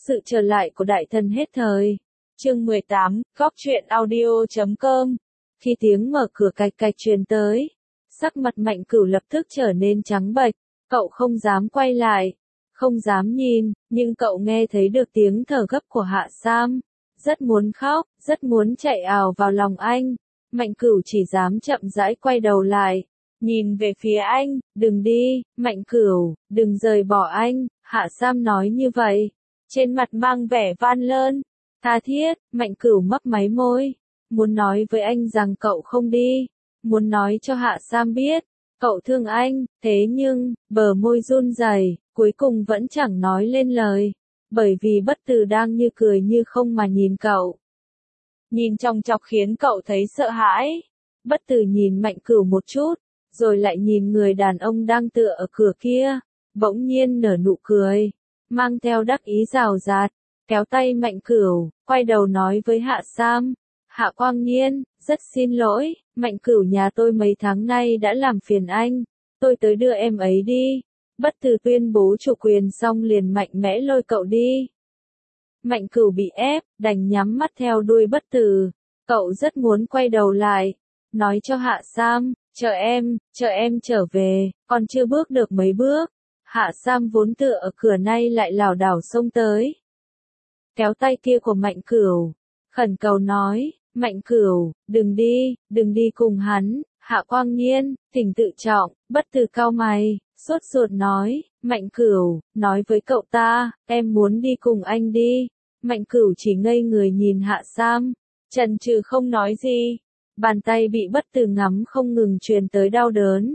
Sự trở lại của đại thần hết thời. Chương 18, Góc truyện audio.com. Khi tiếng mở cửa cạch cạch truyền tới, sắc mặt Mạnh Cửu lập tức trở nên trắng bệch, cậu không dám quay lại, không dám nhìn, nhưng cậu nghe thấy được tiếng thở gấp của Hạ Sam, rất muốn khóc, rất muốn chạy ào vào lòng anh. Mạnh Cửu chỉ dám chậm rãi quay đầu lại, nhìn về phía anh, đừng đi, Mạnh Cửu, đừng rời bỏ anh, Hạ Sam nói như vậy, trên mặt mang vẻ van lơn, tha thiết. Mạnh Cửu mấp máy môi, muốn nói với anh rằng cậu không đi, muốn nói cho Hạ Sam biết, cậu thương anh, thế nhưng, bờ môi run rẩy, cuối cùng vẫn chẳng nói lên lời, bởi vì Bất Từ đang như cười như không mà nhìn cậu. Nhìn chòng chọc khiến cậu thấy sợ hãi. Bất Từ nhìn Mạnh Cửu một chút, rồi lại nhìn người đàn ông đang tựa ở cửa kia, bỗng nhiên nở nụ cười, mang theo đắc ý rào rạt, kéo tay Mạnh Cửu, quay đầu nói với Hạ Sam, Hạ Quang Nhiên, rất xin lỗi, Mạnh Cửu nhà tôi mấy tháng nay đã làm phiền anh, tôi tới đưa em ấy đi. Bất Từ tuyên bố chủ quyền xong liền mạnh mẽ lôi cậu đi. Mạnh Cửu bị ép, đành nhắm mắt theo đuôi Bất Từ, cậu rất muốn quay đầu lại, nói cho Hạ Sam, chờ em trở về, còn chưa bước được mấy bước. Hạ Sam vốn tựa ở cửa nay lại lảo đảo xông tới, kéo tay kia của Mạnh Cửu, khẩn cầu nói, Mạnh Cửu, đừng đi cùng hắn. Hạ Quang Nhiên, tỉnh tự trọng. Bất Từ cau mày, sốt ruột nói, Mạnh Cửu, nói với cậu ta, em muốn đi cùng anh đi. Mạnh Cửu chỉ ngây người nhìn Hạ Sam, chần chừ không nói gì, bàn tay bị Bất Từ ngắm không ngừng truyền tới đau đớn.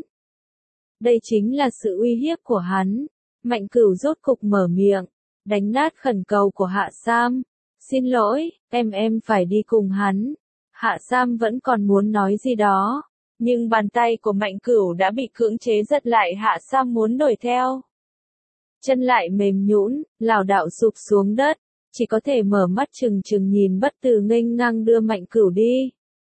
Đây chính là sự uy hiếp của hắn. Mạnh Cửu rốt cục mở miệng, đánh nát khẩn cầu của Hạ Sam, xin lỗi, em phải đi cùng hắn. Hạ Sam vẫn còn muốn nói gì đó, nhưng bàn tay của Mạnh Cửu đã bị cưỡng chế giật lại. Hạ Sam muốn đuổi theo, chân lại mềm nhũn, lảo đảo sụp xuống đất, chỉ có thể mở mắt trừng trừng nhìn Bất Từ nghênh ngang đưa Mạnh Cửu đi.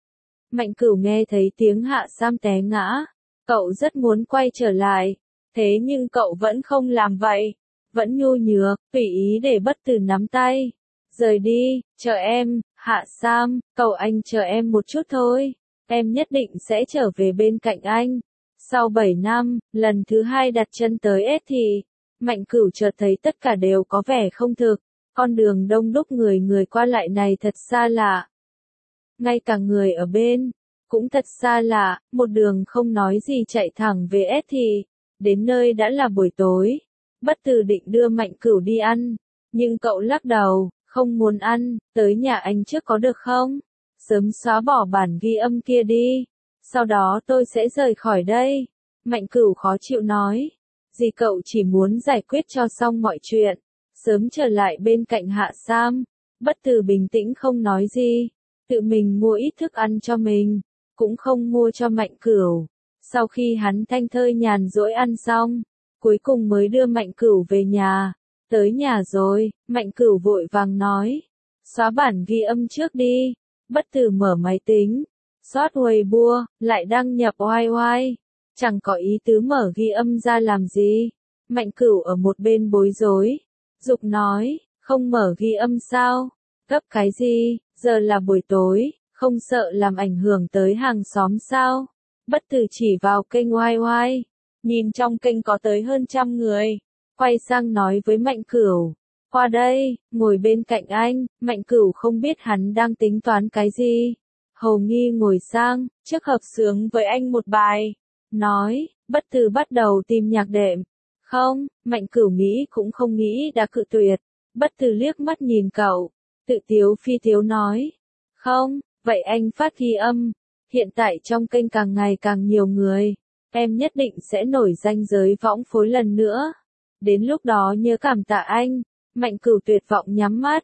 Mạnh Cửu nghe thấy tiếng Hạ Sam té ngã, cậu rất muốn quay trở lại, thế nhưng cậu vẫn không làm vậy, vẫn nhu nhược, tùy ý để Bất Từ nắm tay. Rời đi, chờ em, Hạ Sam, cầu anh chờ em một chút thôi, em nhất định sẽ trở về bên cạnh anh. Sau 7 năm, lần thứ 2 đặt chân tới S thì, Mạnh Cửu chợt thấy tất cả đều có vẻ không thực, con đường đông đúc người qua lại này thật xa lạ. Ngay cả người ở bên, cũng thật xa lạ, một đường không nói gì chạy thẳng về S thì, đến nơi đã là buổi tối. Bất Từ định đưa Mạnh Cửu đi ăn, nhưng cậu lắc đầu, không muốn ăn, tới nhà anh trước có được không? Sớm xóa bỏ bản ghi âm kia đi, sau đó tôi sẽ rời khỏi đây. Mạnh Cửu khó chịu nói, gì cậu chỉ muốn giải quyết cho xong mọi chuyện, sớm trở lại bên cạnh Hạ Sam. Bất Từ bình tĩnh không nói gì, tự mình mua ít thức ăn cho mình, cũng không mua cho Mạnh Cửu. Sau khi hắn thanh thơi nhàn rỗi ăn xong, cuối cùng mới đưa Mạnh Cửu về nhà. Tới nhà rồi, Mạnh Cửu vội vàng nói, xóa bản ghi âm trước đi. Bất Từ mở máy tính, soát Weibo, lại đăng nhập YY, chẳng có ý tứ mở ghi âm ra làm gì. Mạnh Cửu ở một bên bối rối, giục nói, không mở ghi âm sao? Gấp cái gì, giờ là buổi tối, không sợ làm ảnh hưởng tới hàng xóm sao? Bất Từ chỉ vào kênh YY, nhìn trong kênh có tới hơn 100 người, quay sang nói với Mạnh Cửu, qua đây, ngồi bên cạnh anh. Mạnh Cửu không biết hắn đang tính toán cái gì, hầu nghi ngồi sang, trước hợp xướng với anh một bài, nói, Bất Từ bắt đầu tìm nhạc đệm. Không, Mạnh Cửu nghĩ cũng không nghĩ đã cự tuyệt. Bất Từ liếc mắt nhìn cậu, tự tiếu phi tiếu nói, không, vậy anh phát ghi âm, hiện tại trong kênh càng ngày càng nhiều người, em nhất định sẽ nổi danh giới võng phối lần nữa, đến lúc đó nhớ cảm tạ anh. Mạnh Cửu tuyệt vọng nhắm mắt,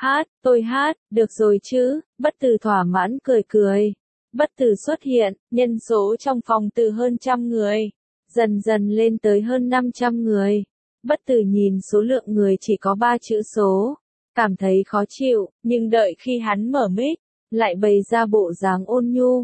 tôi hát, được rồi chứ. Bất Từ thỏa mãn cười cười. Bất Từ xuất hiện, nhân số trong phòng từ hơn 100 người, dần dần lên tới hơn 500 người. Bất Từ nhìn số lượng người chỉ có 3 chữ số, cảm thấy khó chịu, nhưng đợi khi hắn mở mic, lại bày ra bộ dáng ôn nhu.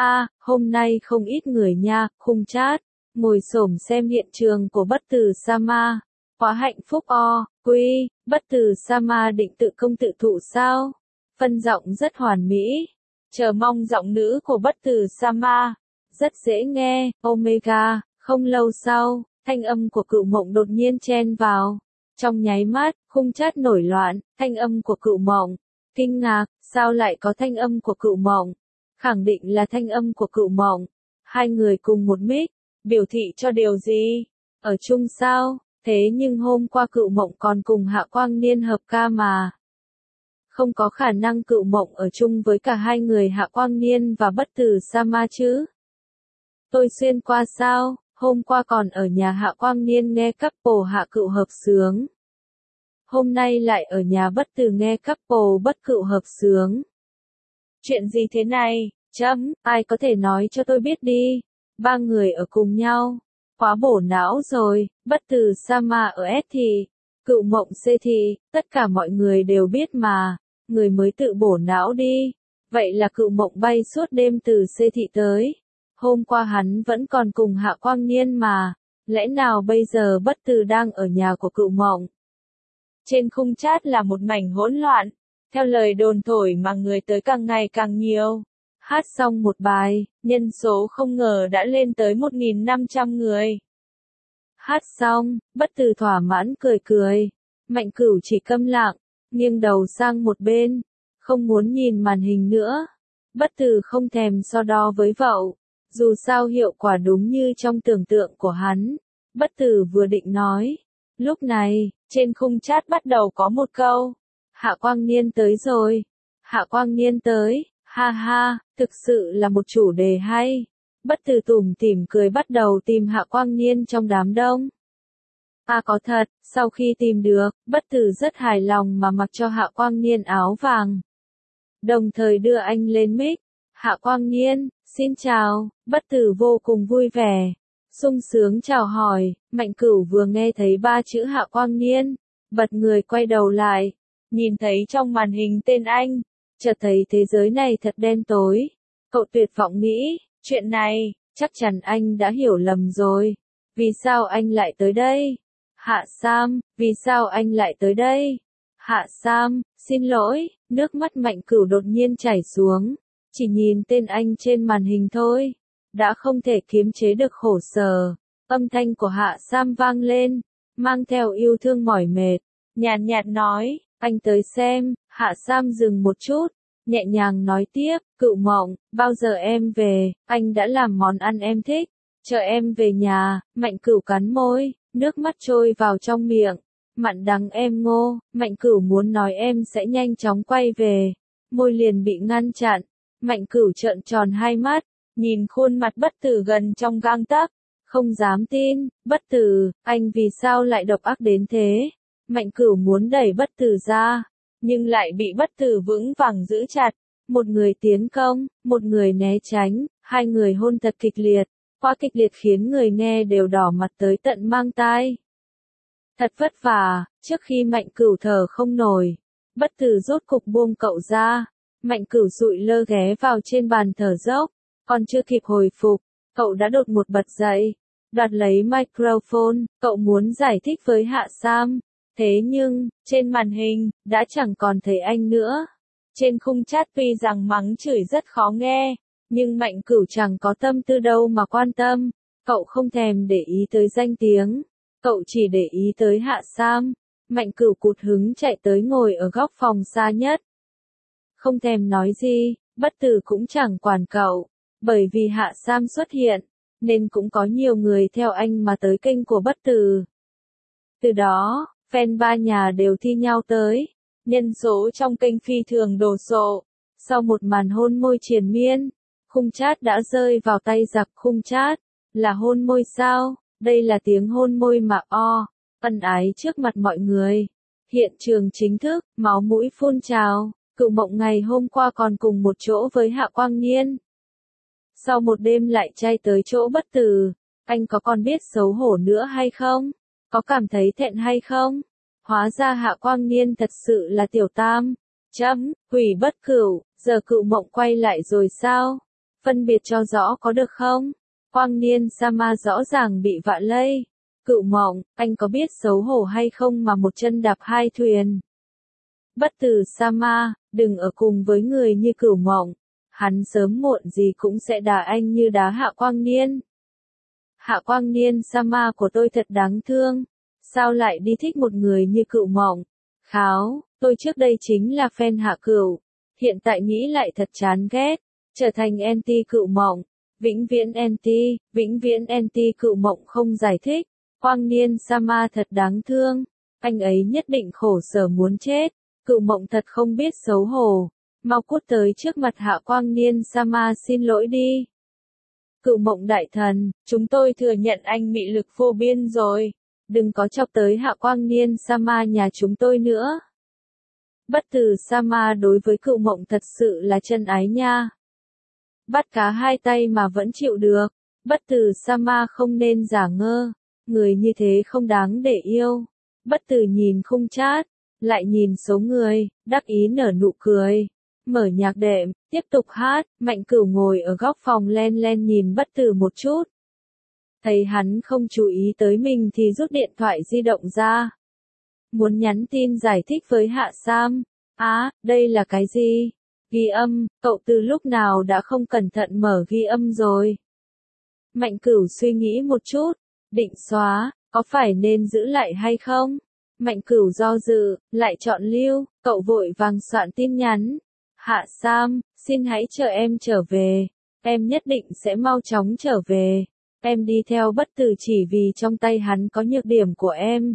Hôm nay không ít người nha, khung chat, ngồi xổm xem hiện trường của Bất Từ Sama. Quá hạnh phúc quy, Bất Tử Sama định tự công tự thụ sao? Phân giọng rất hoàn mỹ. Chờ mong giọng nữ của Bất Tử Sama. Rất dễ nghe, Omega. Không lâu sau, thanh âm của Cựu Mộng đột nhiên chen vào. Trong nháy mắt, khung chat nổi loạn, thanh âm của Cựu Mộng. Kinh ngạc, sao lại có thanh âm của Cựu Mộng? Khẳng định là thanh âm của Cựu Mộng. Hai người cùng một mic, biểu thị cho điều gì? Ở chung sao? Thế nhưng hôm qua Cựu Mộng còn cùng Hạ Quang Niên hợp ca mà. Không có khả năng Cựu Mộng ở chung với cả hai người Hạ Quang Niên và Bất Tử Sama chứ? Tôi xuyên qua sao? Hôm qua còn ở nhà Hạ Quang Niên nghe couple Hạ Cựu hợp sướng. Hôm nay lại ở nhà Bất Tử nghe couple Bất Cựu hợp sướng. Chuyện gì thế này? Ai có thể nói cho tôi biết đi. Ba người ở cùng nhau. Quá bổ não rồi, Bất Tử Sama ở S thì, Cựu Mộng C thì, tất cả mọi người đều biết mà. Người mới tự bổ não đi. Vậy là Cựu Mộng bay suốt đêm từ C thị tới. Hôm qua hắn vẫn còn cùng Hạ Quang Niên mà. Lẽ nào bây giờ Bất Tử đang ở nhà của Cựu Mộng? Trên khung chat là một mảnh hỗn loạn. Theo lời đồn thổi mà người tới càng ngày càng nhiều. Hát xong một bài, nhân số không ngờ đã lên tới 1.500 người. Hát xong, Bất Tử thỏa mãn cười cười. Mạnh Cửu chỉ câm lặng, nghiêng đầu sang một bên, không muốn nhìn màn hình nữa. Bất Tử không thèm so đo với vậu, dù sao hiệu quả đúng như trong tưởng tượng của hắn. Bất Tử vừa định nói. Lúc này, trên khung chat bắt đầu có một câu. Hạ Quang Niên tới rồi. Hạ Quang Niên tới. Ha ha, thực sự là một chủ đề hay. Bất Tử tủm tỉm cười bắt đầu tìm Hạ Quang Niên trong đám đông. Có thật, sau khi tìm được, Bất Tử rất hài lòng mà mặc cho Hạ Quang Niên áo vàng. Đồng thời đưa anh lên mic. Hạ Quang Niên, xin chào. Bất Tử vô cùng vui vẻ. Sung sướng chào hỏi. Mạnh Cửu vừa nghe thấy ba chữ Hạ Quang Niên, bật người quay đầu lại. Nhìn thấy trong màn hình tên anh. Chợt thấy thế giới này thật đen tối. Cậu tuyệt vọng nghĩ, chuyện này, chắc chắn anh đã hiểu lầm rồi. Vì sao anh lại tới đây? Hạ Sam, vì sao anh lại tới đây? Hạ Sam, xin lỗi, nước mắt Mạnh Cửu đột nhiên chảy xuống. Chỉ nhìn tên anh trên màn hình thôi. Đã không thể kiềm chế được khổ sở. Âm thanh của Hạ Sam vang lên, mang theo yêu thương mỏi mệt. Nhàn nhạt nói, anh tới xem. Hạ Sam dừng một chút, nhẹ nhàng nói tiếp, Cựu Mộng, bao giờ em về, anh đã làm món ăn em thích, chờ em về nhà. Mạnh Cửu cắn môi, nước mắt trôi vào trong miệng, mặn đắng em ngô. Mạnh Cửu muốn nói em sẽ nhanh chóng quay về, môi liền bị ngăn chặn. Mạnh Cửu trợn tròn hai mắt, nhìn khuôn mặt Bất Tử gần trong gang tấc, không dám tin. Bất Tử, anh vì sao lại độc ác đến thế? Mạnh Cửu muốn đẩy Bất Tử ra, nhưng lại bị Bất Tử vững vàng giữ chặt. Một người tiến công, một người né tránh, hai người hôn thật kịch liệt. Quá kịch liệt khiến người nghe đều đỏ mặt tới tận mang tai. Thật vất vả, trước khi Mạnh Cửu thở không nổi, Bất Tử rốt cục buông cậu ra. Mạnh Cửu sụi lơ ghé vào trên bàn thở dốc, còn chưa kịp hồi phục, cậu đã đột một bật dậy, đoạt lấy microphone, cậu muốn giải thích với Hạ Sam. Thế nhưng, trên màn hình, đã chẳng còn thấy anh nữa. Trên khung chat tuy rằng mắng chửi rất khó nghe, nhưng Mạnh Cửu chẳng có tâm tư đâu mà quan tâm. Cậu không thèm để ý tới danh tiếng, cậu chỉ để ý tới Hạ Sam. Mạnh Cửu cụt hứng chạy tới ngồi ở góc phòng xa nhất. Không thèm nói gì, Bất Tử cũng chẳng quản cậu, bởi vì Hạ Sam xuất hiện, nên cũng có nhiều người theo anh mà tới kênh của Bất Tử. Từ đó, fan ba nhà đều thi nhau tới, nhân số trong kênh phi thường đồ sộ. Sau một màn hôn môi triền miên, khung chat đã rơi vào tay giặc khung chat. Là hôn môi sao? Đây là tiếng hôn môi mà ân ái trước mặt mọi người. Hiện trường chính thức, máu mũi phun trào. Cựu Mộng ngày hôm qua còn cùng một chỗ với Hạ Quang Niên. Sau một đêm lại chay tới chỗ Bất Tử, anh có còn biết xấu hổ nữa hay không? Có cảm thấy thẹn hay không? Hóa ra Hạ Quang Niên thật sự là tiểu tam. Hủy Bất Cửu, giờ Cựu Mộng quay lại rồi sao? Phân biệt cho rõ có được không? Quang Niên Sama rõ ràng bị vạ lây. Cựu Mộng, anh có biết xấu hổ hay không mà một chân đạp hai thuyền? Bất tử Sama, đừng ở cùng với người như Cửu Mộng. Hắn sớm muộn gì cũng sẽ đá anh như đá Hạ Quang Niên. Hạ Quang Niên Sama của tôi thật đáng thương. Sao lại đi thích một người như Cựu Mộng? Kháo, tôi trước đây chính là fan Hạ Cửu. Hiện tại nghĩ lại thật chán ghét. Trở thành anti Cựu Mộng. Vĩnh viễn anti Cựu Mộng không giải thích. Quang Niên Sama thật đáng thương. Anh ấy nhất định khổ sở muốn chết. Cựu Mộng thật không biết xấu hổ. Mau cút tới trước mặt Hạ Quang Niên Sama xin lỗi đi. Cựu Mộng đại thần, chúng tôi thừa nhận anh mị lực vô biên rồi. Đừng có chọc tới Hạ Quang Niên Sama nhà chúng tôi nữa. Bất tử Sama đối với Cựu Mộng thật sự là chân ái nha. Bắt cá hai tay mà vẫn chịu được. Bất tử Sama không nên giả ngơ. Người như thế không đáng để yêu. Bất tử nhìn khung chat, lại nhìn số người, đắc ý nở nụ cười. Mở nhạc đệm, tiếp tục hát, Mạnh Cửu ngồi ở góc phòng len len nhìn bất tử một chút. Thấy hắn không chú ý tới mình thì rút điện thoại di động ra. Muốn nhắn tin giải thích với Hạ Sam. Đây là cái gì? Ghi âm, cậu từ lúc nào đã không cẩn thận mở ghi âm rồi? Mạnh Cửu suy nghĩ một chút, định xóa, có phải nên giữ lại hay không? Mạnh Cửu do dự, lại chọn lưu, cậu vội vàng soạn tin nhắn. Hạ Sam, xin hãy chờ em trở về. Em nhất định sẽ mau chóng trở về. Em đi theo bất tử chỉ vì trong tay hắn có nhược điểm của em.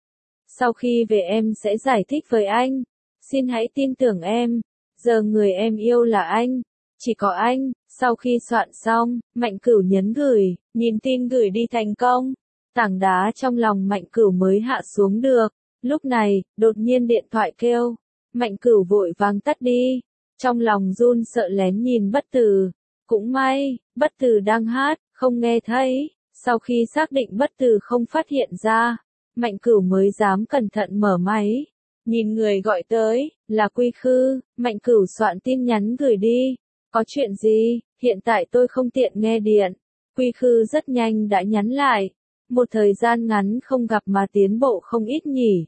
Sau khi về em sẽ giải thích với anh. Xin hãy tin tưởng em. Giờ người em yêu là anh. Chỉ có anh. Sau khi soạn xong, Mạnh Cửu nhấn gửi, nhìn tin gửi đi thành công. Tảng đá trong lòng Mạnh Cửu mới hạ xuống được. Lúc này, đột nhiên điện thoại kêu. Mạnh Cửu vội vàng tắt đi. Trong lòng run sợ lén nhìn bất tử. Cũng may, bất tử đang hát, không nghe thấy. Sau khi xác định bất tử không phát hiện ra, Mạnh Cửu mới dám cẩn thận mở máy. Nhìn người gọi tới, là Quy Khư. Mạnh Cửu soạn tin nhắn gửi đi. Có chuyện gì, hiện tại tôi không tiện nghe điện. Quy Khư rất nhanh đã nhắn lại. Một thời gian ngắn không gặp mà tiến bộ không ít nhỉ.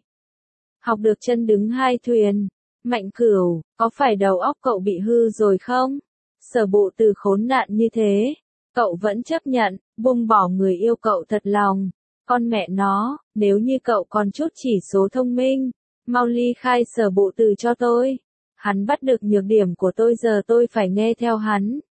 Học được chân đứng hai thuyền. Mạnh Cửu, có phải đầu óc cậu bị hư rồi không? Sở Bộ Từ khốn nạn như thế, cậu vẫn chấp nhận, buông bỏ người yêu cậu thật lòng. Con mẹ nó, nếu như cậu còn chút chỉ số thông minh, mau ly khai Sở Bộ Từ cho tôi. Hắn bắt được nhược điểm của tôi, giờ tôi phải nghe theo hắn.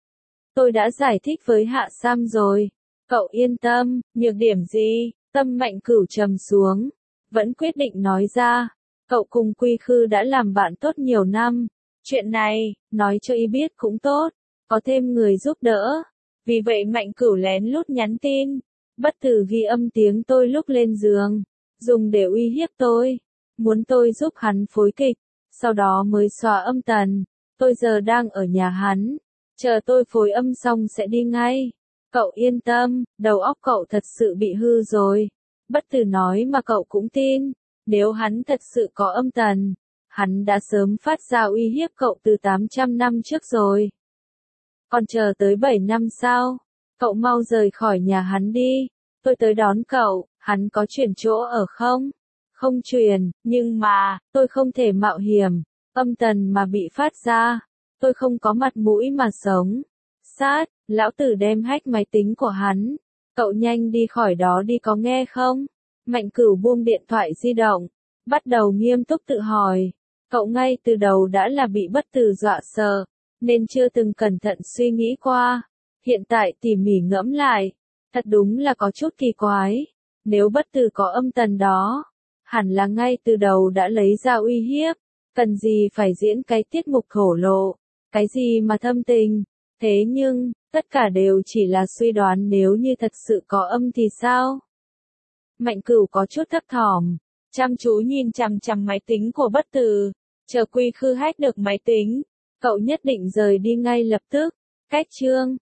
Tôi đã giải thích với Hạ Sam rồi. Cậu yên tâm, nhược điểm gì? Tâm Mạnh Cửu trầm xuống, vẫn quyết định nói ra. Cậu cùng Quy Khư đã làm bạn tốt nhiều năm. Chuyện này, nói cho y biết cũng tốt. Có thêm người giúp đỡ. Vì vậy Mạnh Cửu lén lút nhắn tin. Bất tử ghi âm tiếng tôi lúc lên giường. Dùng để uy hiếp tôi. Muốn tôi giúp hắn phối kịch. Sau đó mới xóa âm tần. Tôi giờ đang ở nhà hắn. Chờ tôi phối âm xong sẽ đi ngay. Cậu yên tâm, đầu óc cậu thật sự bị hư rồi. Bất tử nói mà cậu cũng tin. Nếu hắn thật sự có âm tần, hắn đã sớm phát ra uy hiếp cậu từ 800 năm trước rồi. Còn chờ tới 7 năm sao? Cậu mau rời khỏi nhà hắn đi. Tôi tới đón cậu, hắn có chuyển chỗ ở không? Không chuyển, nhưng mà, tôi không thể mạo hiểm. Âm tần mà bị phát ra. Tôi không có mặt mũi mà sống. Sát, lão tử đem hack máy tính của hắn. Cậu nhanh đi khỏi đó đi có nghe không? Mạnh Cửu buông điện thoại di động. Bắt đầu nghiêm túc tự hỏi. Cậu ngay từ đầu đã là bị bất tử dọa sợ. Nên chưa từng cẩn thận suy nghĩ qua. Hiện tại tỉ mỉ ngẫm lại. Thật đúng là có chút kỳ quái. Nếu bất tử có âm tần đó, hẳn là ngay từ đầu đã lấy ra uy hiếp. Cần gì phải diễn cái tiết mục thổ lộ. Cái gì mà thâm tình. Thế nhưng, tất cả đều chỉ là suy đoán, nếu như thật sự có âm thì sao? Mạnh Cửu có chút thấp thỏm, chăm chú nhìn chằm chằm máy tính của bất tử. Chờ Quy Khư hack được máy tính, cậu nhất định rời đi ngay lập tức. Cách chương